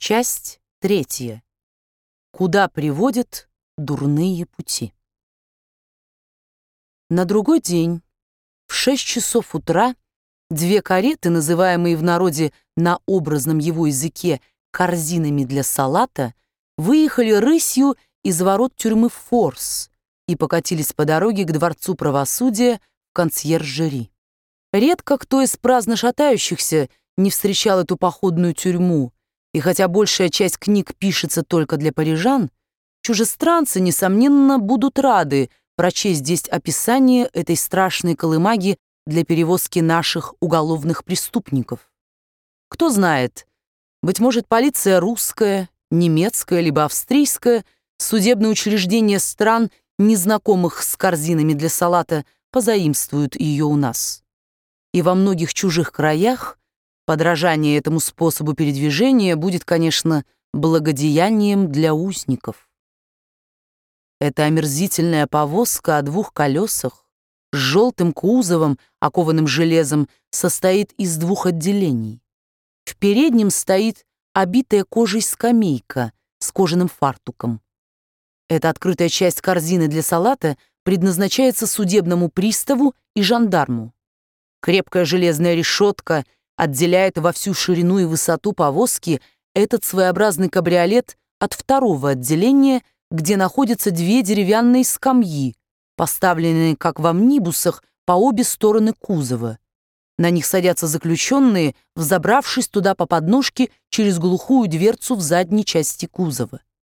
Часть 3. Куда приводят дурные пути. На другой день, в 6 часов утра, 2 кареты, называемые в народе на образном его языке корзинами для салата, выехали рысью из ворот тюрьмы Форс и покатились по дороге к Дворцу правосудия в консьержери. Редко кто из праздно шатающихся не встречал эту походную тюрьму, и хотя большая часть книг пишется только для парижан, чужестранцы, несомненно, будут рады прочесть здесь описание этой страшной колымаги для перевозки наших уголовных преступников. Кто знает, быть может, полиция русская, немецкая либо австрийская, судебные учреждения стран, незнакомых с корзинами для салата, позаимствуют ее у нас. И во многих чужих краях подражание этому способу передвижения будет, конечно, благодеянием для узников. Эта омерзительная повозка о 2 колесах с желтым кузовом, окованным железом, состоит из 2 отделений. В переднем стоит обитая кожей скамейка с кожаным фартуком. Эта открытая часть корзины для салата предназначается судебному приставу и жандарму. Крепкая железная решетка отделяет во всю ширину и высоту повозки этот своеобразный кабриолет от 2-го отделения, где находятся 2 деревянные скамьи, поставленные, как в амнибусах, по обе стороны кузова. На них садятся заключенные, взобравшись туда по подножке через глухую дверцу в задней части кузова.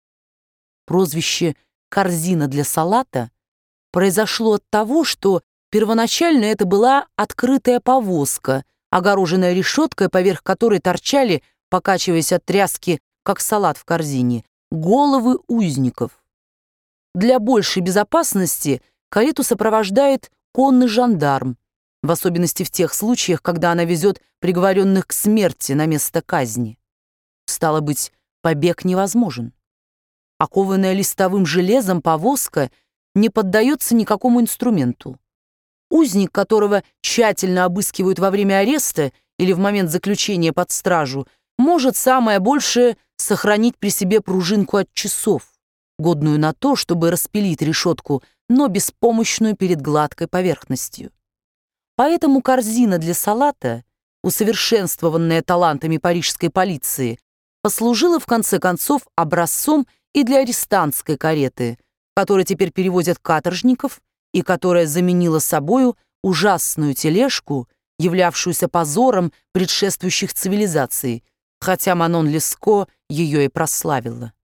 Прозвище «корзина для салата» произошло от того, что первоначально это была открытая повозка, огороженная решеткой, поверх которой торчали, покачиваясь от тряски, как салат в корзине, головы узников. Для большей безопасности карету сопровождает конный жандарм, в особенности в тех случаях, когда она везет приговоренных к смерти на место казни. Стало быть, побег невозможен. Окованная листовым железом повозка не поддается никакому инструменту. Узник, которого тщательно обыскивают во время ареста или в момент заключения под стражу, может самое большее сохранить при себе пружинку от часов, годную на то, чтобы распилить решетку, но беспомощную перед гладкой поверхностью. Поэтому корзина для салата, усовершенствованная талантами парижской полиции, послужила в конце концов образцом и для арестантской кареты, которой теперь перевозят каторжников, и которая заменила собою ужасную тележку, являвшуюся позором предшествующих цивилизаций, хотя Манон Леско ее и прославила.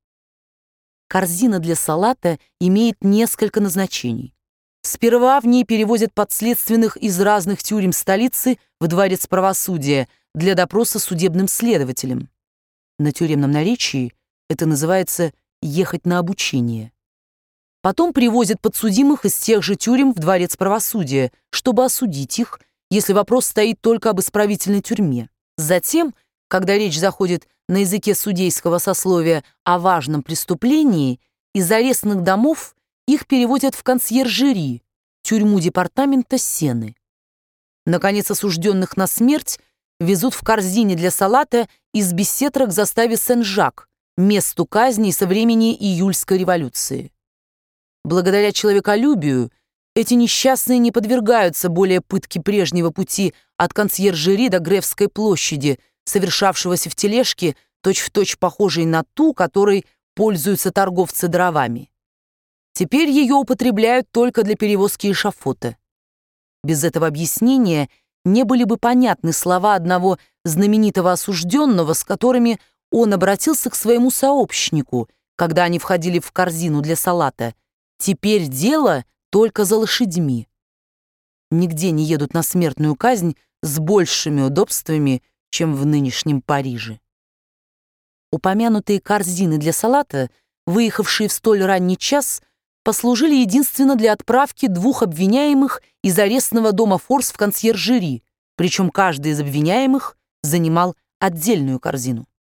Корзина для салата имеет несколько назначений. Сперва в ней перевозят подследственных из разных тюрем столицы в Дворец правосудия для допроса судебным следователем. На тюремном наречии это называется «ехать на обучение». Потом привозят подсудимых из тех же тюрем в Дворец правосудия, чтобы осудить их, если вопрос стоит только об исправительной тюрьме. Затем, когда речь заходит на языке судейского сословия о важном преступлении, из арестных домов их переводят в консьержери, тюрьму департамента Сены. Наконец, осужденных на смерть везут в корзине для салата из Бессетра к заставе Сен-Жак, месту казни со времени июльской революции. Благодаря человеколюбию эти несчастные не подвергаются более пытке прежнего пути от консьержери до Гревской площади, совершавшегося в тележке, точь-в-точь похожей на ту, которой пользуются торговцы дровами. Теперь ее употребляют только для перевозки эшафота. Без этого объяснения не были бы понятны слова одного знаменитого осужденного, с которыми он обратился к своему сообщнику, когда они входили в корзину для салата. Теперь дело только за лошадьми. Нигде не едут на смертную казнь с большими удобствами, чем в нынешнем Париже. Упомянутые корзины для салата, выехавшие в столь ранний час, послужили единственно для отправки 2 обвиняемых из арестного дома Форс в консьержери, причем каждый из обвиняемых занимал отдельную корзину.